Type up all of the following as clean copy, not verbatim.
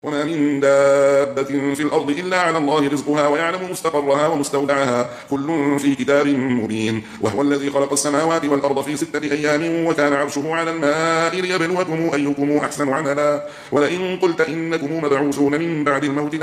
وما من دابة في الأرض إلا على الله رزقها ويعلم مستقرها ومستودعها كل في كتاب مبين. وهو الذي خلق السماوات والأرض في 6 أيام وكان عرشه على الماء ليبلوكم أيكم أحسن عملا. ولئن قلت إنكم مبعوثون من بعد الموت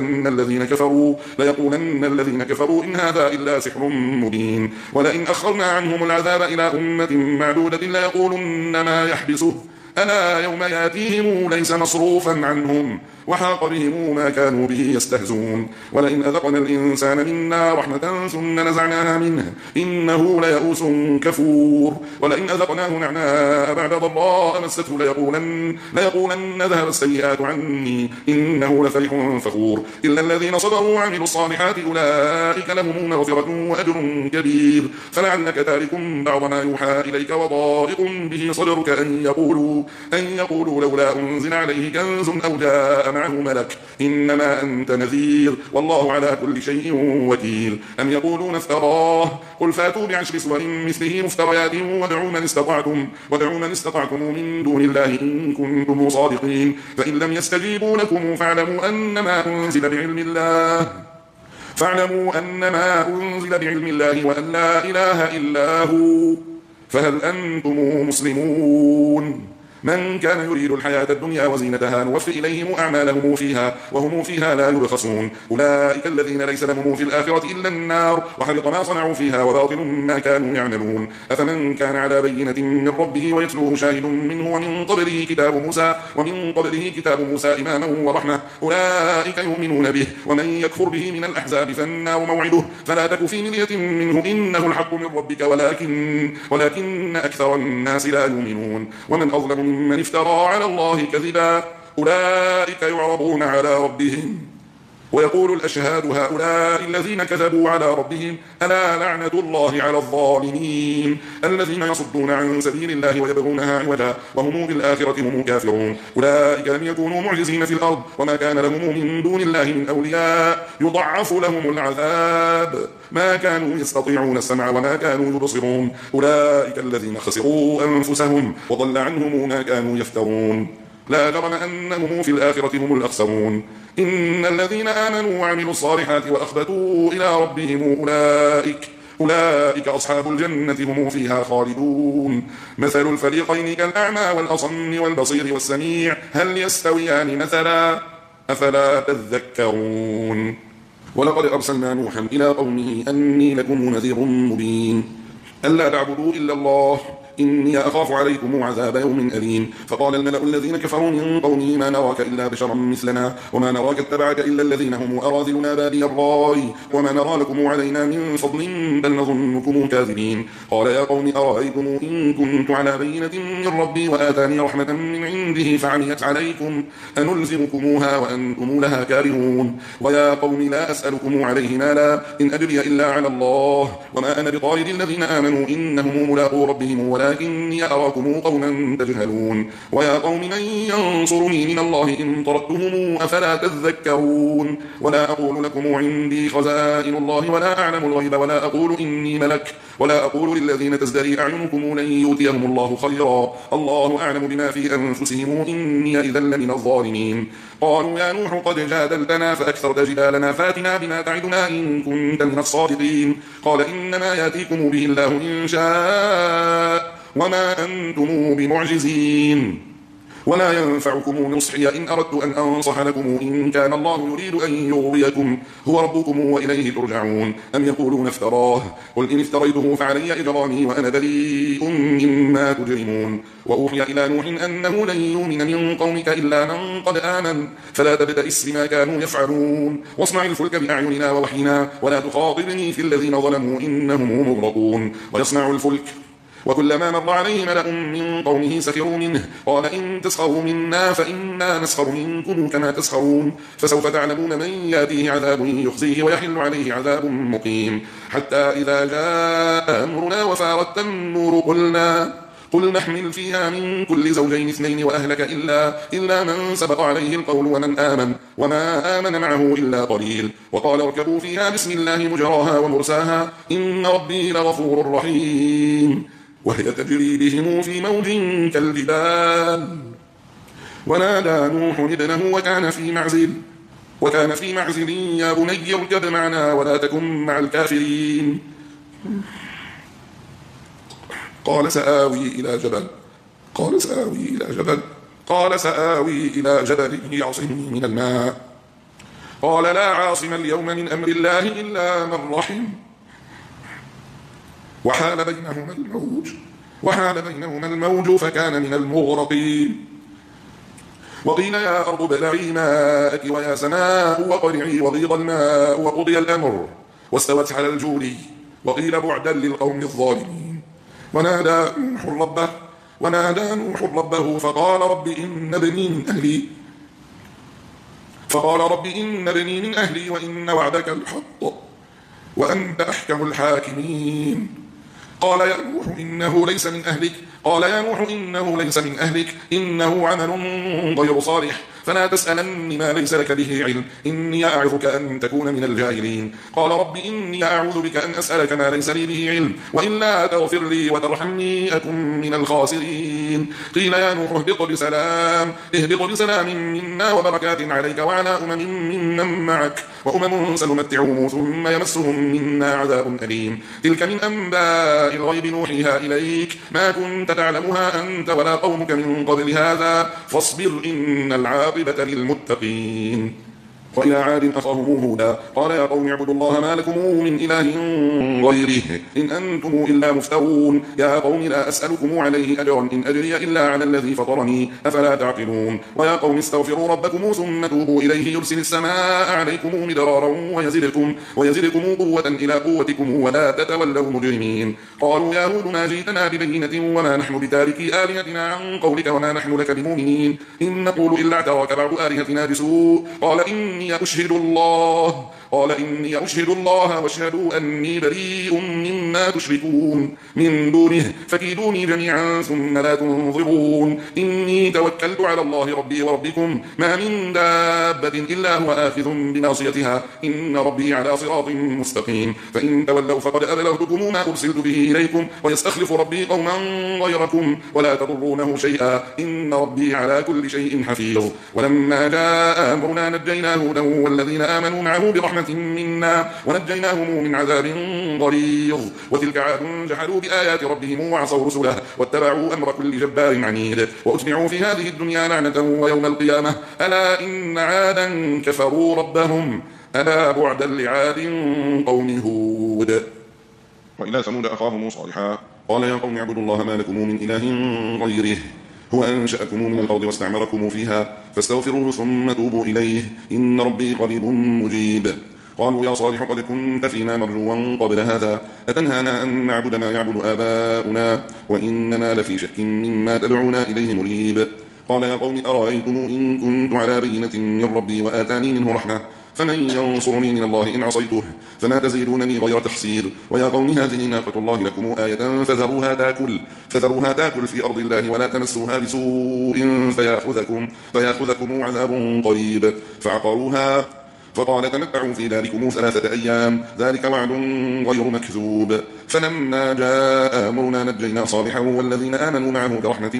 ليقولن الذين كفروا إن هذا إلا سحر مبين. ولئن أخرنا عنهم العذاب إلى أمة معدودة ليقولن ما يحبسه ألا يوم ياتيهم ليس مصروفا عنهم وحاق بهم ما كانوا به يستهزون. ولئن أذقنا الإنسان منا رحمة ثم نزعناها منه إنه ليئوس كفور. ولئن أذقناه نعناء بعد ضراء مسته ليقولن ذهب السيئات عني إنه لفرح فخور. إلا الذين صبروا وعملوا الصالحات أولئك لهم مغفرة وأجر كبير. فلعلك تارك بعض ما يوحى إليك وضائق به صدرك أن يقولوا لولا أنزل عليه كنز أو جاء معه ملك إنما أنت نذير والله على كل شيء وكيل. أم يقولون افتراه قل فاتوا ب10 سور مثله مفتريات ودعوا من استطعتم من دون الله إن كنتم صادقين. فإن لم يستجيبوا لكم فاعلموا أنما أنزل بعلم الله وأن لا إله إلا هو فهل أنتم مسلمون. من كان يريد الحياة الدنيا وزينتها نوفي إليهم أعمالهم فيها وهم فيها لا يبخسون. أولئك الذين ليس لهم في الآخرة إلا النار وحبط ما صنعوا فيها وباطل ما كانوا يعملون. أفمن كان على بينة من ربه ويتلوه شاهد منه ومن قبله كتاب موسى إماما ورحمة أولئك يؤمنون به. ومن يكفر به من الأحزاب فالنار موعده فلا تك في مرية منه إنه الحق من ربك ولكن أكثر الناس لا يؤمنون. ومن أظلم ممن افترى على الله كذبا أولئك يعرضون على ربهم ويقول الأشهاد هؤلاء الذين كذبوا على ربهم ألا لعنة الله على الظالمين الذين يصدون عن سبيل الله ويبغونها عوجا وهم بالآخرة هم كافرون. أولئك لم يكونوا معجزين في الأرض وما كان لهم من دون الله من أولياء يضعف لهم العذاب ما كانوا يستطيعون السمع وما كانوا يبصرون. أولئك الذين خسروا أنفسهم وضل عنهم ما كانوا يفترون. لا جرم أنهم في الآخرة هم الأخسرون. إن الذين آمنوا وعملوا الصالحات وأخبتوا إلى ربهم أولئك أصحاب الجنة هم فيها خالدون. مثل الفريقين كالأعمى والأصم والبصير والسميع هل يستويان مثلا أفلا تذكرون. ولقد أرسلنا نوحا إلى قومه أني لكم نذير مبين ألا تعبدوا إلا الله إني أخاف عليكم عذاب يوم أليم. فقال الملأ الذين كفروا من قومه ما نراك إلا بشرا مثلنا وما نراك اتبعك إلا الذين هم أراذلنا بادي الرأي وما نرى لكم علينا من فضل بل نظنكم كاذبين. قال يا قوم أرأيتم إن كنت على بينة من ربي وآتاني رحمة من عنده فعميت عليكم أنلزمكموها وأنتم لها كارهون. ويا قوم لا أسألكم عليه مالا إن أجري إلا على الله وما أنا بطارد الذين آمنوا إنهم ملاقو ربهم ولكني أراكم قوما تجهلون. ويا قوم من ينصرني من الله إن طردتهم أفلا تذكرون. ولا أقول لكم عندي خزائن الله ولا أعلم الغيب ولا أقول إني ملك ولا أقول للذين تزدري أعينكم لن يؤتيهم الله خيرا الله أعلم بما في أنفسهم إني إذا لمن الظالمين. قالوا يا نوح قد جادلتنا فأكثرت جدالنا فاتنا بما تعدنا إن كنت من الصادقين. قال إنما يأتيكم به الله إن شاء وما أنتم بمعجزين ولا ينفعكم نصحي إن أردت أن أنصح لكم إن كان الله يريد أن يغويكم هو ربكم وإليه ترجعون. أم يقولون افتراه قل إن افتريته فعلي إجرامي وأنا بريء مما تجرمون. وأوحي إلى نوح أنه لن يؤمن من قومك إلا من قد آمن فلا تبتئس بما كانوا يفعلون واصنع الفلك بأعيننا ووحينا ولا تخاطبني في الذين ظلموا إنهم مغرقون. ويصنع الفلك وكلما مر عليه ملأ من قومه سخروا منه قال إن تسخروا منا فإنا نسخر منكم كما تسخرون. فسوف تعلمون من يأتيه عذاب يخزيه ويحل عليه عذاب مقيم. حتى إذا جاء أمرنا وفارت النور قل نحمل فيها من كل زوجين 2 وأهلك إلا من سبق عليه القول ومن آمن وما آمن معه إلا قليل. وقال اركبوا فيها بسم الله مجراها ومرساها إن ربي لغفور رحيم. وهي تجري بهم في موج كالجبال ونادى نوح ابنه وكان في معزل يا بني اركب معنا ولا تكن مع الكافرين. قال سآوي إلى جبل يعصمني من الماء. قال لا عاصم اليوم من أمر الله إلا من رحم. وحال بينهما الموج فكان من المغرقين. وقيل يا أرض ابلعي ماءك ويا سماء وقلعي وغيض الماء وقضي الأمر واستوت على الجودي وقيل بعدا للقوم الظالمين. ونادى نوح ربه فقال رب إن ابني من أهلي وإن وعدك الحق وأنت أحكم الحاكمين. قال يا نوح إنه ليس من أهلك إنه عمل غير صالح فلا تسألني ما ليس لك به علم إني أعظك أن تكون من الجاهلين. قال رب إني أعوذ بك أن أسألك ما ليس لي به علم وإلا تغفر لي وترحمني أكن من الخاسرين. قيل يا نوح اهبط بسلام منا وبركات عليك وعلى ممن معك وأمم سنمتعهم ثم يمسهم منا عذاب أليم. تلك من أنباء الغيب نوحيها إليك ما كنت تعلمها أنت ولا قومك من قبل هذا فاصبر إن العاقبة للمتقين. وإلى عاد أخاهم هودا قال يا قوم اعبدوا الله ما لكم من إله غيره إن أنتم إلا مفترون. يا قوم لا أسألكم عليه أجرا إن أجري إلا على الذي فطرني أفلا تعقلون. ويا قوم استغفروا ربكم ثم توبوا إليه يرسل السماء عليكم مدرارا ويزدكم قوة إلى قوتكم ولا تتولوا مجرمين. قالوا يا هود ما جئتنا ببينة وما نحن بتاركي آلهتنا عن قولك وما نحن لك بمؤمنين إن نقول إلا اعتراك بعض آلهتنا بسوء. قال إني أشهد الله واشهدوا أني بريء مما تشركون من دونه فكيدوني جميعا ثم لا تنظرون. إني توكلت على الله ربي وربكم ما من دابة إلا هو آخذ بناصيتها إن ربي على صراط مستقيم. فإن تولوا فقد أبلغتكم ما أرسلت به إليكم ويستخلف ربي قوما غيركم ولا تضرونه شيئا إن ربي على كل شيء حفيظ. ولما جاء أمرنا نجينا هودا والذين آمنوا معه برحمة منا ونجيناهم من عذاب غليظ. وتلك عاد جحدوا بآيات ربهم وعصوا رسله واتبعوا أمر كل جبار عنيد وأتبعوا في هذه الدنيا لعنة ويوم القيامة ألا إن عادا كفروا ربهم ألا بعدا لعاد قوم هود. وإلى ثمود أخاهم صالحا قال يا قوم اعبدوا الله ما لكم من إله غيره هو أنشأكم من الأرض واستعمركم فيها فاستغفروه ثم توبوا إليه إن ربي قريب مجيب. قالوا يا صالح قد كنت فينا مرجوا قبل هذا أتنهانا أن نعبد ما يعبد آباؤنا وإننا لفي شك مما تدعونا إليه مريب. قال يا قوم أرأيتم إن كنت على بينة من ربي وآتاني منه رحمة فمن ينصرني من الله إن عصيته فما تزيدونني غير تحصير. ويا قوم هذه ناقة الله لكم آية فذروها تاكل في أرض الله ولا تمسوها بسوء فيأخذكم عذاب قريب. فعقروها فقال تمتعوا في داركم 3 أيام ذلك وعد غير مكذوب. فلما جاء أمرنا نجينا صالحا والذين آمنوا معه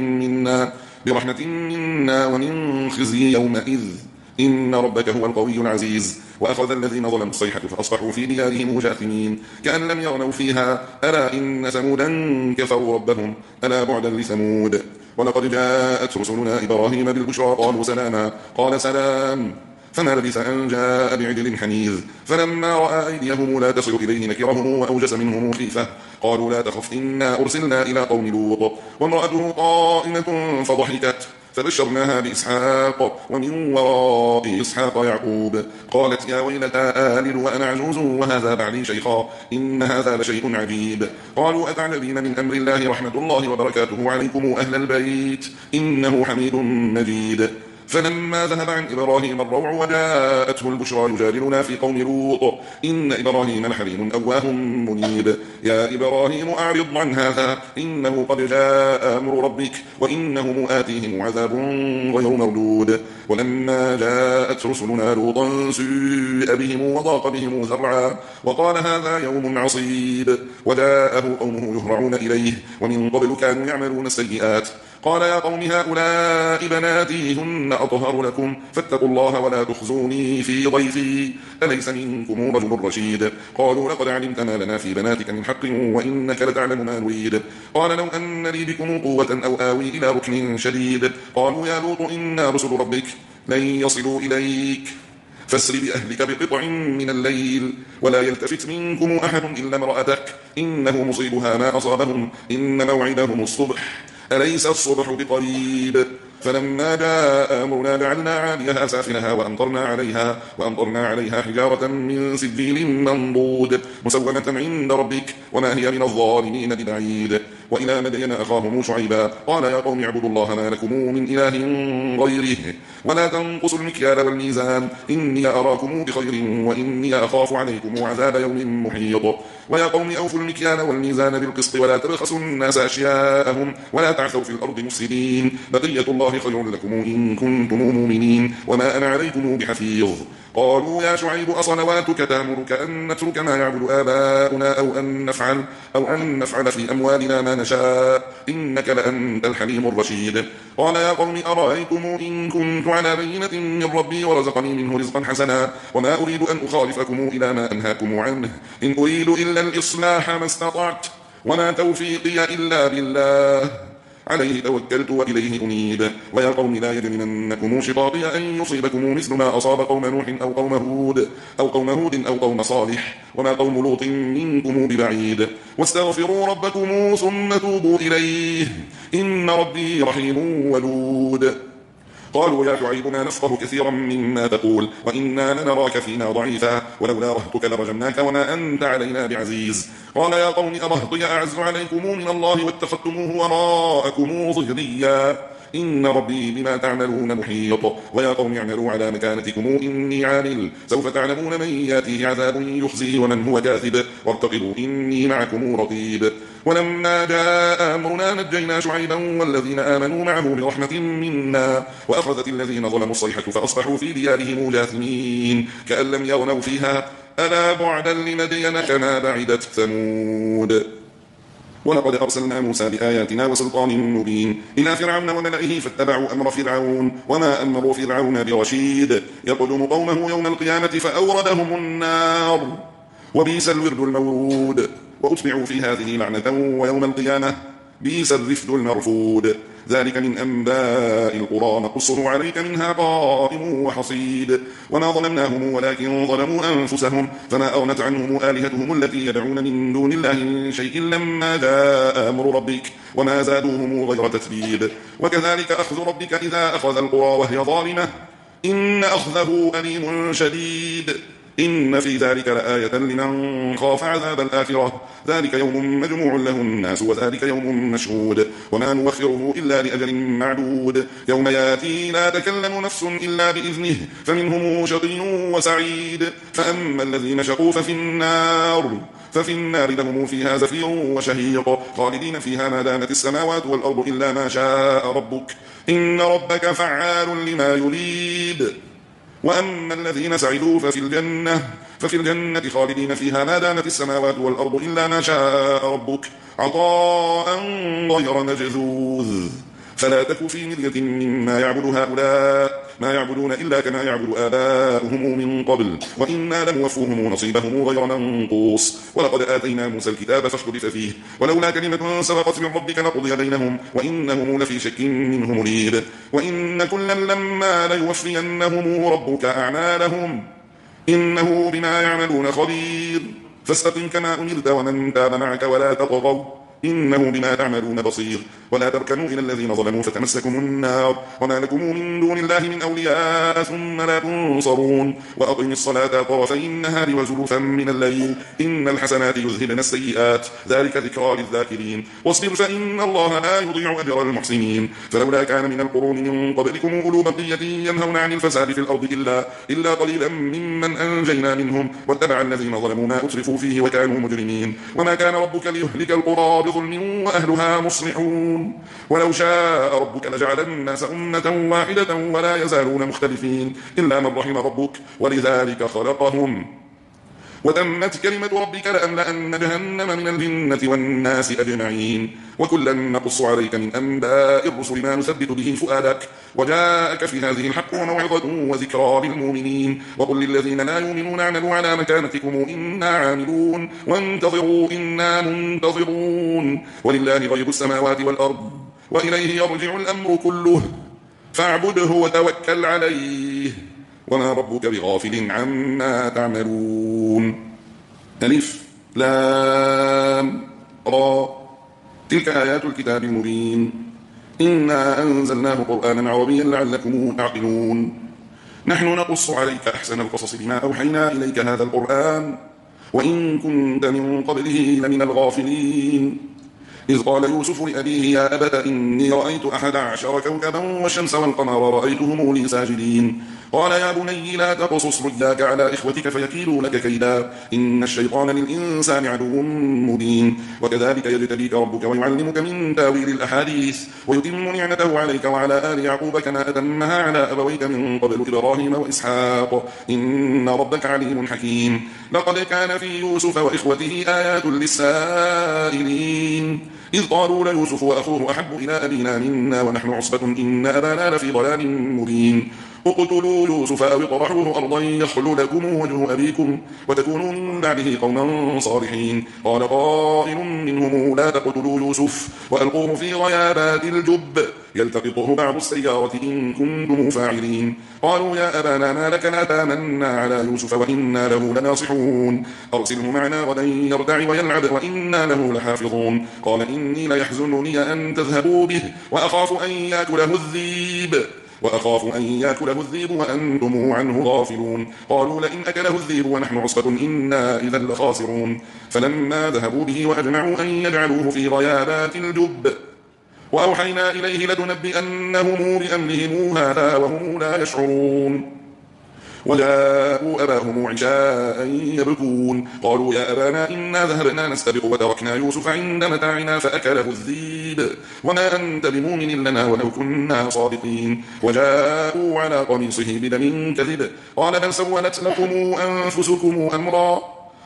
برحمة منا ومن خزي يومئذ إن ربك هو القوي العزيز. وأخذ الذين ظلموا الصيحة فأصبحوا في ديارهم جاثمين كأن لم يغنوا فيها ألا إن ثمودا كفروا ربهم ألا بعدا لثمود. ولقد جاءت رسلنا إبراهيم بالبشرى قالوا سلاما قال سلام فما لبث أن جاء بعجل حنيذ. فلما رأى أيديهم لا تصل إليه نكرهم وأوجس منهم خيفة قالوا لا تخف إنا أرسلنا إلى قوم لوط وامرأته قائمة فضحكت فبشرناها بإسحاق ومن وراء إسحاق يعقوب قالت يا ويلتى آلد وأنا عجوز وهذا بعلي شيخا إن هذا لشيء عجيب. قالوا أتعجبين من أمر الله رحمة الله وبركاته عليكم أهل البيت إنه حميد مجيد. فلما ذهب عن إبراهيم الروع وجاءته البشرى يجادلنا في قوم لوط إن إبراهيم لحليم أواه منيب. يا إبراهيم أعرض عن هذا إنه قد جاء أمر ربك وإنهم آتيهم عذاب غير مردود. ولما جاءت رسلنا لوطا سيء بهم وضاق بهم ذرعا وقال هذا يوم عصيب. وجاءه قومه يهرعون إليه ومن قبل كانوا يعملون السيئات قال يا قوم هؤلاء بناتي هن أطهر لكم فاتقوا الله ولا تخزوني في ضيفي أليس منكم رجل رشيد قالوا لقد علمت ما لنا في بناتك من حق وإنك لتعلم ما نريد قال لو أن لي بكم قوة أو آوي إلى ركن شديد قالوا يا لوط إنا رسل ربك لن يصلوا إليك فاسر بأهلك بقطع من الليل ولا يلتفت منكم أحد إلا امرأتك إنه مصيبها ما أصابهم إن موعدهم الصبح أليس الصبح بقريب فلما جاء أمرنا جعلنا عاليها سافلها وأمطرنا عليها حجارة من سجيل منضود مسومة عند ربك وما هي من الظالمين ببعيد وإلى مدين أخاهم شعيبا قال يا قوم اعبدوا الله ما لكم من إله غيره ولا تنقصوا المكيال والميزان إني أراكم بخير وإني أخاف عليكم عذاب يوم محيط ويا قوم أوفوا المكيال والميزان بالقسط ولا تبخسوا الناس أشياءهم ولا تعثوا في الأرض مفسدين بقية الله خير لكم إن كنتم مؤمنين وما أنا عليكم بحفيظ قالوا يا شعيب أصلواتك تأمرك أن نترك ما يعبد آباؤنا أو أن نفعل في أموالنا ما نشاء إنك لأنت الحليم الرشيد قال يا قوم أرأيتم إن كنت على بينة من ربي ورزقني منه رزقا حسنا وما أريد أن أخالفكم إلى ما أنهاكم عنه إن أريد إلا الإصلاح ما استطعت وما توفيقي إلا بالله عليه توكلت وإليه أنيب ويا قوم لا يجرمنكم شقاقي أن يصيبكم مثل ما أصاب قوم نوح أو قوم هود أو قوم صالح وما قوم لوط منكم ببعيد واستغفروا ربكم ثم توبوا إليه إن ربي رحيم ودود قالوا يا شعيب ما نفقه كثيرا مما تقول وإنا لنراك فينا ضعيفا ولولا رهتك لرجمناك وما أنت علينا بعزيز قال يا قوم أرهطي أعز عليكم من الله واتخذتموه وراءكم ظهريا إن ربي بما تعملون محيط ويا قوم اعملوا على مكانتكم إني عامل سوف تعلمون من ياتيه عذاب يخزيه ومن هو كاذب وارتقبوا إني معكم رقيب ولما جاء أمرنا نجينا شعيبا والذين آمنوا معه برحمة منا وأخذت الذين ظلموا الصيحة فأصبحوا في ديارهم جاثمين كأن لم يغنوا فيها ألا بعدا لمدين كما بعدت ثمود ولقد أرسلنا موسى بآياتنا وسلطان مبين إلى فرعون وملئه فاتبعوا أمر فرعون وما أمر فرعون برشيد يقدم قومه يوم القيامة فأوردهم النار وبئس الورد المورود وأتبعوا في هذه لعنة ويوم القيامة بئس الرفد المرفود ذلك من أنباء القرى نقصه عليك منها قائم وحصيد وما ظلمناهم ولكن ظلموا أنفسهم فما أغنت عنهم آلهتهم التي يدعون من دون الله من شيء لما جاء أمر ربك وما زادوهم غير تتبيب وكذلك أخذ ربك إذا أخذ القرى وهي ظالمة إن أخذه أليم شديد إن في ذلك لآية لمن خاف عذاب الآخرة ذلك يوم مجموع له الناس وذلك يوم مشهود وما نوخره إلا لأجل معدود يوم ياتي لا تكلم نفس إلا بإذنه فمنهم شقي وسعيد فأما الذين شقوا ففي النار لهم فيها زفير وشهيق خالدين فيها ما دامت السماوات والأرض إلا ما شاء ربك إن ربك فعال لما يريد وأما الذين سعدوا ففي الجنة خالدين فيها ما دامت السماوات والأرض إلا ما شاء ربك عطاء غير مجذوذ فلا تك في مرية مما يعبد هؤلاء ما يعبدون إلا كما يعبد آباؤهم من قبل وإنا لموفوهم نصيبهم غير منقوص ولقد آتينا موسى الكتاب فاختلف فيه ولولا كلمة سبقت من ربك لقضي بينهم وإنهم لفي شك منه مريب وإن كلا لما ليوفينهم ربك أعمالهم إنه بما يعملون خبير فاستقم كما أمرت ومن تاب معك ولا تطغوا إنه بما تعملون بصير ولا تركنوا إلى الذين ظلموا فتمسكم النار وما لكم من دون الله من أولياء ثم لا تنصرون وأقم الصلاة طرفي النهار وزلفا من الليل إن الحسنات يذهبن السيئات ذلك ذكرى للذاكرين واصبر فإن الله لا يضيع أجر المحسنين فلولا كان من القرون من قبلكم أولو بقية ينهون عن الفساد في الأرض إلا قليلا ممن أنجينا منهم واتبع الذين ظلموا ما أترفوا فيه وكانوا مجرمين وما كان ربك ليهلك القرى بظلم وأهلها مصلحون ولو شاء ربك لجعل الناس أمة واحدة ولا يزالون مختلفين إلا من رحم ربك ولذلك خلقهم وتمت كلمة ربك لأملأن جهنم من الجنة والناس أجمعين وكلا نقص عليك من أنباء الرسل ما نثبت به فؤادك وجاءك في هذه الحق وموعظة وذكرى للمؤمنين وقل للذين لا يؤمنون اعملوا على مكانتكم إنا عاملون وانتظروا إنا منتظرون ولله غيب السماوات والأرض وإليه يرجع الأمر كله فاعبده وتوكل عليه وما ربك بغافل عما تعملون. ألف لام را تلك آيات الكتاب المبين إنا أنزلناه قرآنا عربيا لعلكم تعقلون. نحن نقص عليك أحسن القصص بما أوحينا إليك هذا القرآن وإن كنت من قبله لمن الغافلين إذ قال يوسف لأبيه يا أبت إني رأيت 11 كوكبا والشمس والقمر رأيتهم لي ساجدين قال يا بني لا تقصص رؤياك على إخوتك فيكيدوا لك كيدا إن الشيطان للإنسان عدو مبين وكذلك يجتبيك ربك ويعلمك من تاويل الأحاديث ويتم نعمته عليك وعلى آل يعقوب كما أتمها على أبويك من قبل إبراهيم وإسحاق إن ربك عليم حكيم. لقد كان في يوسف وإخوته آيات للسائلين إذ قالوا ليوسف وأخوه أحب إلى أبينا منا ونحن عصبة إن أبانا لفي ضلال مبين اقتلوا يوسف أو اطرحوه أرضا يخل لكم وجه أبيكم وتكونوا من بعده قوما صالحين قال قائل منهم لا تقتلوا يوسف وألقوه في غيابات الجب يلتقطه بعض السيارة إن كنتم فاعلين قالوا يا أبانا ما لك لا تامنا على يوسف وإنا له لناصحون أرسله معنا غدا يرتع ويلعب وإنا له لحافظون قال إني ليحزنني أن تذهبوا به وأخاف أن يأكله الذئب وأنتم عنه غافلون قالوا لئن أكله الذئب ونحن عصبة إنا إذا لخاسرون فلما ذهبوا به وأجمعوا أن يجعلوه في غيابات الجب وأوحينا إليه لتنبئنهم بأمرهم هذا وهم لا يشعرون وجاءوا أباهم عشاء يبكون قالوا يا أبانا إنا ذهبنا نستبق وتركنا يوسف عند متاعنا فأكله الذئب وما أنت بمؤمن لنا ولو كنا صادقين وجاءوا على قميصه بدم كذب قال بل سولت لكم أنفسكم أمرا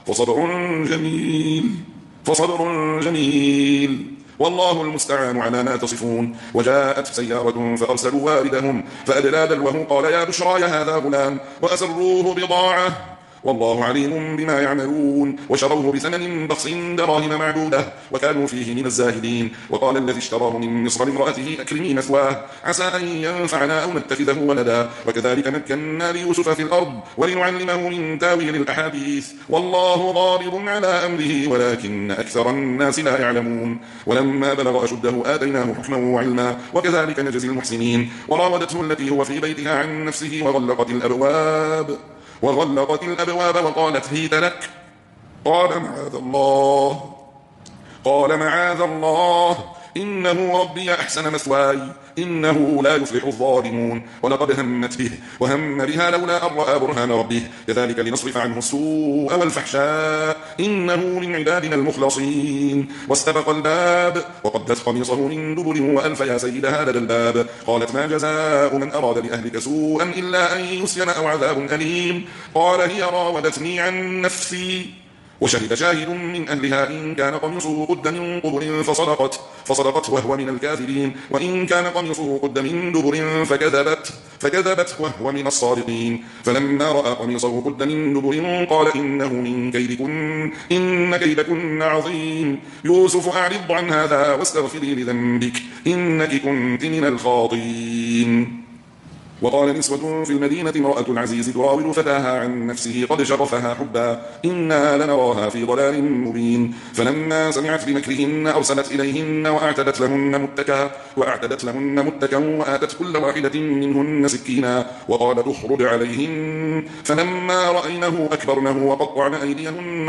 فصبر جميل والله المستعان على ما تصفون وجاءت سيارة فأرسلوا واردهم فأدلى دلوه قال يا بشرى هذا غلام وأسروه بضاعة والله عليم بما يعملون وشروه بثمن بخس دراهم معدودة وكانوا فيه من الزاهدين وقال الذي اشتراه من مصر لامرأته أكرمي مثواه عسى أن ينفعنا أو نتخذه ولدا وكذلك مكنا ليوسف في الأرض ولنعلمه من تاويل الأحاديث والله غالب على أمره ولكن أكثر الناس لا يعلمون ولما بلغ أشده آتيناه حكما وعلما وكذلك نجزي المحسنين وراودته التي هو في بيتها عن نفسه وغلقت الأبواب وقالت هيت لك قال معاذ الله إنه ربي أحسن مثواي إنه لا يفلح الظالمون ولقد همت به وهم بها لولا أن رأى برهان ربه كذلك لنصرف عنه السوء والفحشاء إنه من عبادنا المخلصين واستبق الباب وقدت قميصه من دبر وألف يا سيدها لدى الباب قالت ما جزاء من أراد بأهلك سوءا إلا أن يسجن أو عذاب أليم قال هي راودتني عن نفسي وشهد شاهد من أهلها إن كان قميصه قد من قبل فصدقت وهو من الكاذبين وإن كان قميصه قد من دبر فكذبت وهو من الصادقين فلما رأى قميصه قد من دبر قال إنه من كيدكن إن كيدكن عظيم يوسف أعرض عن هذا واستغفري لذنبك إنك كنت من الخاطئين وقال نسوة في المدينة امرأة العزيز تراود فتاها عن نفسه قد شغفها حبا إنا لنراها في ضلال مبين فلما سمعت بمكرهن أرسلت إليهن وأعتدت لهن متكا وآتت كل واحدة منهن سكينا وقالت اخرج عليهن فلما رأينه أكبرنه وقطعن أيديهن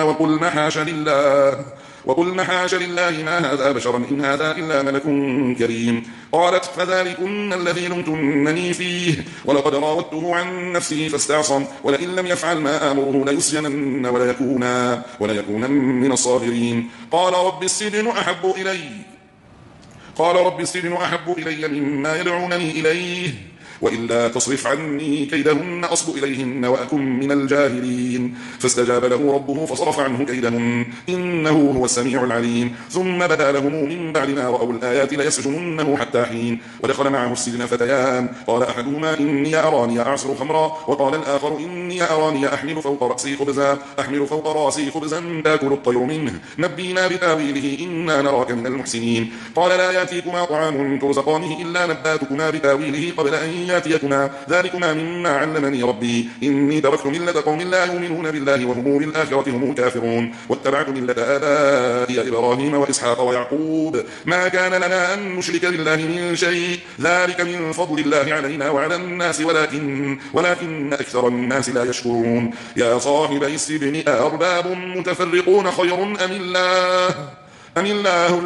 وقلن حاش لله ما هذا بشرا إن هذا إلا ملك كريم قالت فذلكن الذي لمتنني فيه ولقد راودته عن نفسه فاستعصم ولئن لم يفعل ما آمره ليسجنن وليكونن من الصاغرين قال رب السجن أحب إلي مما يدعونني إليه وإلا تصرف عني كيدهن أصب إليهن وأكن من الجاهلين. فاستجاب له ربه فصرف عنه كيدهن إنه هو السميع العليم. ثم بدا لهم من بعد ما رأوا الآيات ليسجننه حتى حين. ودخل معه السجن فتيان، قال أحدهما إني أراني أعصر خمرا، وقال الآخر إني أراني أحمل فوق رأسي خبزا تأكل الطير منه، نبينا بتاويله إنا نراك من المحسنين. قال لا يأتيكما طعام ترزقانه إلا نباتكما بتاويله قبل أن يأتيكما، ذلكما مما علمني ربي، إني تركت ملة قوم لا يؤمنون بالله وهم بالآخرة هم كافرون، واتبعت ملة آبائي إبراهيم وإسحاق ويعقوب، ما كان لنا أن نشرك بالله من شيء، ذلك من فضل الله علينا وعلى الناس ولكن أكثر الناس لا يشكرون. يا صاحبي السجن أأرباب متفرقون خير أم الله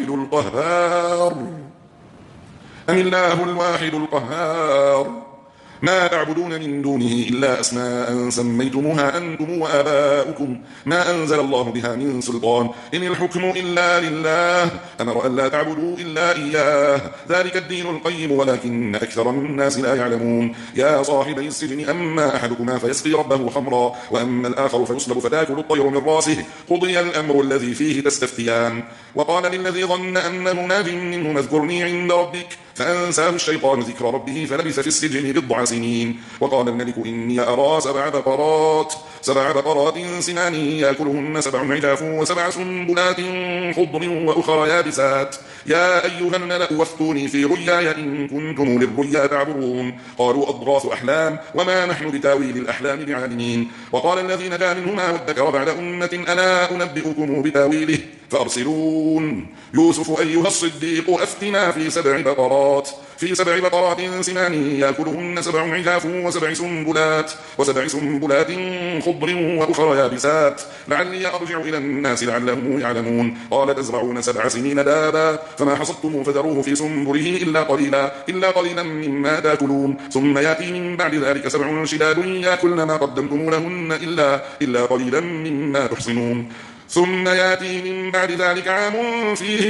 الواحد القهار. ما تعبدون من دونه إلا أسماء سميتموها أنتم وآباؤكم ما أنزل الله بها من سلطان، إن الحكم إلا لله أمر أن لا تعبدوا إلا إياه، ذلك الدين القيم ولكن أكثر الناس لا يعلمون. يا صاحبي السجن أما أحدكما فيسقي ربه خمرا، وأما الآخر فيصلب فتاكل الطير من راسه، قضي الأمر الذي فيه تستفتيان. وقال للذي ظن أنه ناج منه اذكرني عند ربك، فأنساه الشيطان ذكر ربه فلبث في السجن بضع سنين. وقال الملك إني أرى سبع بقرات سمان يأكلهن 7 عجاف و7 سنبلات خضر وأخرى يابسات، يا أيها الملأ وافتوني في رؤياي إن كنتم للرؤيا تعبرون. قالوا أضغاث أحلام وما نحن بتاويل الأحلام بعالمين. وقال الذي نجا منهما وادكر بعد أمة ألا أنبئكم بتاويله فأرسلون. يوسف أيها الصديق أفتنا في 7 بقرات سمان يأكلهن 7 عجاف و7 سنبلات خضر وأخرى يابسات، لعلي أرجع إلى الناس لعلهم يعلمون. قال تزرعون 7 سنين دابا فما حصدتم فذروه في سنبله إلا قليلا مما تأكلون، ثم يأتي من بعد ذلك 7 شداد يأكلن ما قدمتم لهن إلا قليلا مما تحصنون، ثم يأتي من بعد ذلك عام فيه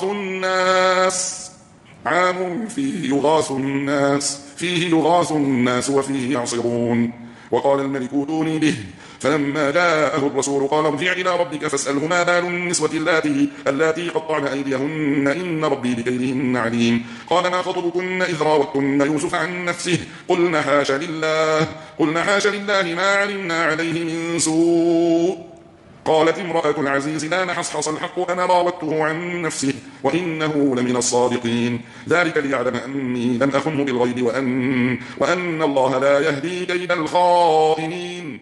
يغاث الناس وفيه يعصرون. وقال الملك ائتوني به، فلما جاءه الرسول قال ارجع إلى ربك فاسأله ما بال النسوة اللاتي قطعن أيديهن إن ربي بكيدهن عليم. قال ما خطبكن إذ راوتن يوسف عن نفسه قلنا حاش لله ما علمنا عليه من سوء. قالت امرأة العزيز لا نحصحص الحق أنا راودته عن نفسه وإنه لمن الصادقين، ذلك ليعلم أني لم أخنه بالغيب وأن الله لا يهدي كيد الخائنين.